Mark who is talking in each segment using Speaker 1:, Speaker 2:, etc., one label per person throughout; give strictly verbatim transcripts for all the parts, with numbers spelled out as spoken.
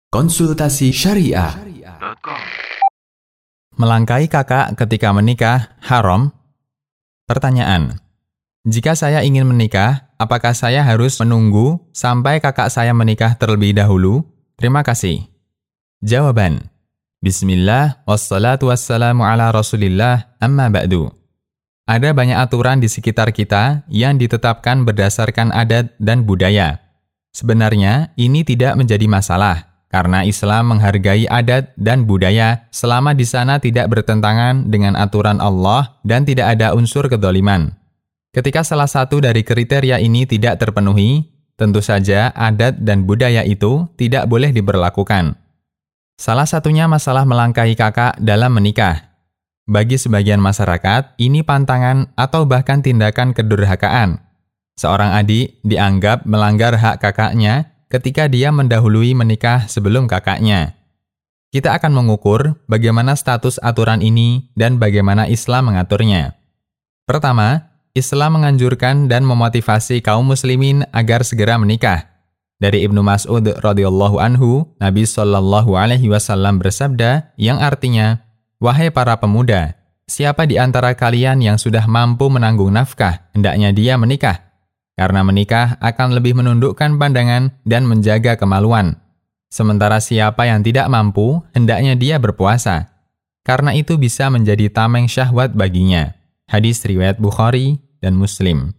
Speaker 1: Konsultasi Syariah.
Speaker 2: Melangkai kakak ketika menikah haram? Pertanyaan: jika saya ingin menikah, apakah saya harus menunggu sampai kakak saya menikah terlebih dahulu? Terima kasih. Jawaban: Bismillah, wassalatu wassalamu ala rasulillah, amma ba'du. Ada banyak aturan di sekitar kita yang ditetapkan berdasarkan adat dan budaya. Sebenarnya, ini tidak menjadi masalah, karena Islam menghargai adat dan budaya selama di sana tidak bertentangan dengan aturan Allah dan tidak ada unsur kedzaliman. Ketika salah satu dari kriteria ini tidak terpenuhi, tentu saja adat dan budaya itu tidak boleh diberlakukan. Salah satunya masalah melangkahi kakak dalam menikah. Bagi sebagian masyarakat, ini pantangan atau bahkan tindakan kedurhakaan. Seorang adik dianggap melanggar hak kakaknya ketika dia mendahului menikah sebelum kakaknya. Kita akan mengukur bagaimana status aturan ini dan bagaimana Islam mengaturnya. Pertama, Islam menganjurkan dan memotivasi kaum muslimin agar segera menikah. Dari Ibnu Mas'ud radhiyallahu anhu, Nabi shallallahu alaihi wasallam bersabda yang artinya, "Wahai para pemuda, siapa di antara kalian yang sudah mampu menanggung nafkah, hendaknya dia menikah. Karena menikah akan lebih menundukkan pandangan dan menjaga kemaluan. Sementara siapa yang tidak mampu, hendaknya dia berpuasa. Karena itu bisa menjadi tameng syahwat baginya." Hadis riwayat Bukhari dan Muslim.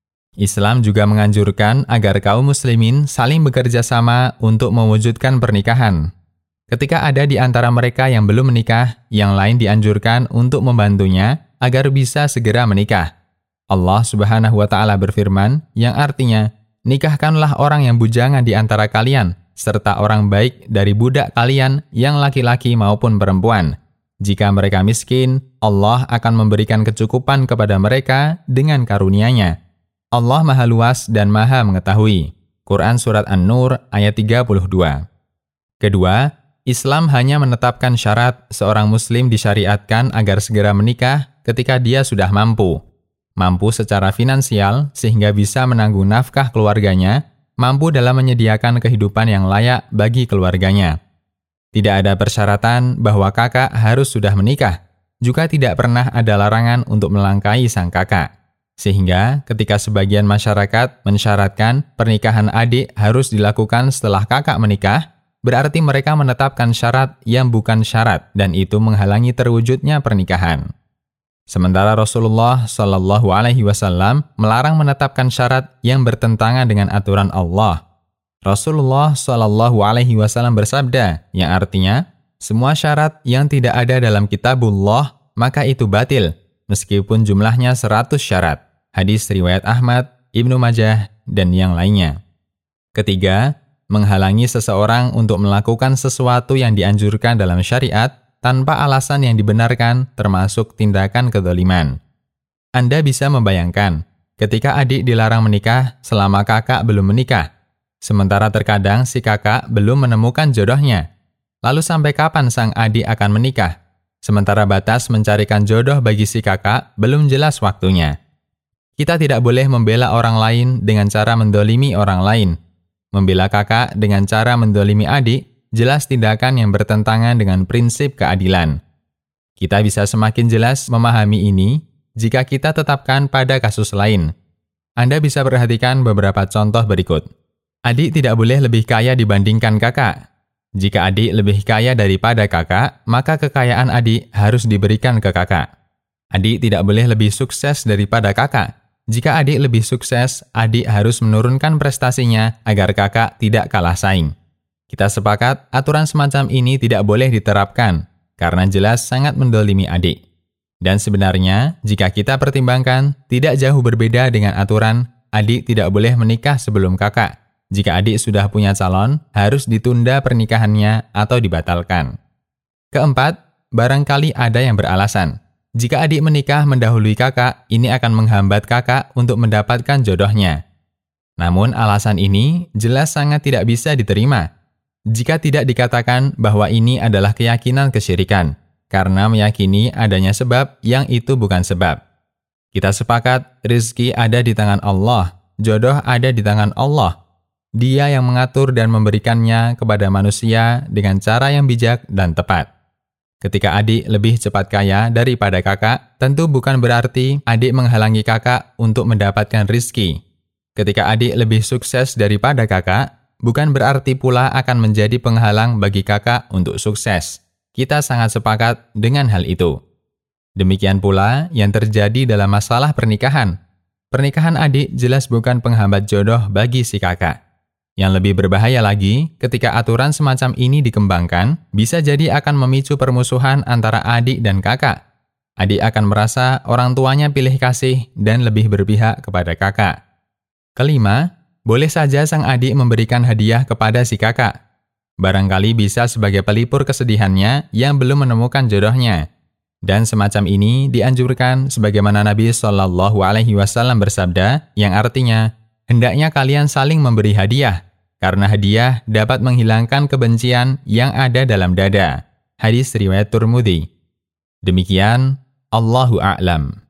Speaker 2: Islam juga menganjurkan agar kaum muslimin saling bekerja sama untuk mewujudkan pernikahan. Ketika ada di antara mereka yang belum menikah, yang lain dianjurkan untuk membantunya agar bisa segera menikah. Allah subhanahu wa ta'ala berfirman, yang artinya, nikahkanlah orang yang bujangan di antara kalian, serta orang baik dari budak kalian yang laki-laki maupun perempuan. Jika mereka miskin, Allah akan memberikan kecukupan kepada mereka dengan karunia-Nya. Allah Maha Luas dan Maha Mengetahui. Quran Surat An-Nur ayat tiga puluh dua. Kedua, Islam hanya menetapkan syarat seorang muslim disyariatkan agar segera menikah ketika dia sudah mampu. Mampu secara finansial sehingga bisa menanggung nafkah keluarganya, mampu dalam menyediakan kehidupan yang layak bagi keluarganya. Tidak ada persyaratan bahwa kakak harus sudah menikah, juga tidak pernah ada larangan untuk melangkahi sang kakak. Sehingga ketika sebagian masyarakat mensyaratkan pernikahan adik harus dilakukan setelah kakak menikah, berarti mereka menetapkan syarat yang bukan syarat dan itu menghalangi terwujudnya pernikahan. Sementara Rasulullah shallallahu alaihi wasallam melarang menetapkan syarat yang bertentangan dengan aturan Allah. Rasulullah shallallahu alaihi wasallam bersabda, yang artinya, semua syarat yang tidak ada dalam kitabullah, maka itu batil, meskipun jumlahnya seratus syarat. Hadis riwayat Ahmad, Ibnu Majah, dan yang lainnya. Ketiga, menghalangi seseorang untuk melakukan sesuatu yang dianjurkan dalam syariat, tanpa alasan yang dibenarkan termasuk tindakan kedzaliman. Anda bisa membayangkan, ketika adik dilarang menikah selama kakak belum menikah, sementara terkadang si kakak belum menemukan jodohnya. Lalu sampai kapan sang adik akan menikah? Sementara batas mencarikan jodoh bagi si kakak belum jelas waktunya. Kita tidak boleh membela orang lain dengan cara mendolimi orang lain. Membela kakak dengan cara mendolimi adik, jelas tindakan yang bertentangan dengan prinsip keadilan. Kita bisa semakin jelas memahami ini jika kita tetapkan pada kasus lain. Anda bisa perhatikan beberapa contoh berikut. Adik tidak boleh lebih kaya dibandingkan kakak. Jika adik lebih kaya daripada kakak, maka kekayaan adik harus diberikan ke kakak. Adik tidak boleh lebih sukses daripada kakak. Jika adik lebih sukses, adik harus menurunkan prestasinya agar kakak tidak kalah saing. Kita sepakat aturan semacam ini tidak boleh diterapkan, karena jelas sangat mendolimi adik. Dan sebenarnya, jika kita pertimbangkan, tidak jauh berbeda dengan aturan, adik tidak boleh menikah sebelum kakak. Jika adik sudah punya calon, harus ditunda pernikahannya atau dibatalkan. Keempat, barangkali ada yang beralasan. Jika adik menikah mendahului kakak, ini akan menghambat kakak untuk mendapatkan jodohnya. Namun alasan ini jelas sangat tidak bisa diterima jika tidak dikatakan bahwa ini adalah keyakinan kesyirikan, karena meyakini adanya sebab yang itu bukan sebab. Kita sepakat, rezeki ada di tangan Allah, jodoh ada di tangan Allah. Dia yang mengatur dan memberikannya kepada manusia dengan cara yang bijak dan tepat. Ketika adik lebih cepat kaya daripada kakak, tentu bukan berarti adik menghalangi kakak untuk mendapatkan rizki. Ketika adik lebih sukses daripada kakak, bukan berarti pula akan menjadi penghalang bagi kakak untuk sukses. Kita sangat sepakat dengan hal itu. Demikian pula yang terjadi dalam masalah pernikahan. Pernikahan adik jelas bukan penghambat jodoh bagi si kakak. Yang lebih berbahaya lagi, ketika aturan semacam ini dikembangkan, bisa jadi akan memicu permusuhan antara adik dan kakak. Adik akan merasa orang tuanya pilih kasih dan lebih berpihak kepada kakak. Kelima, boleh saja sang adik memberikan hadiah kepada si kakak. Barangkali bisa sebagai pelipur kesedihannya yang belum menemukan jodohnya. Dan semacam ini dianjurkan sebagaimana Nabi shallallahu alaihi wasallam bersabda, yang artinya, hendaknya kalian saling memberi hadiah, karena hadiah dapat menghilangkan kebencian yang ada dalam dada. Hadis riwayat Tirmidzi. Demikian, Allahu a'lam.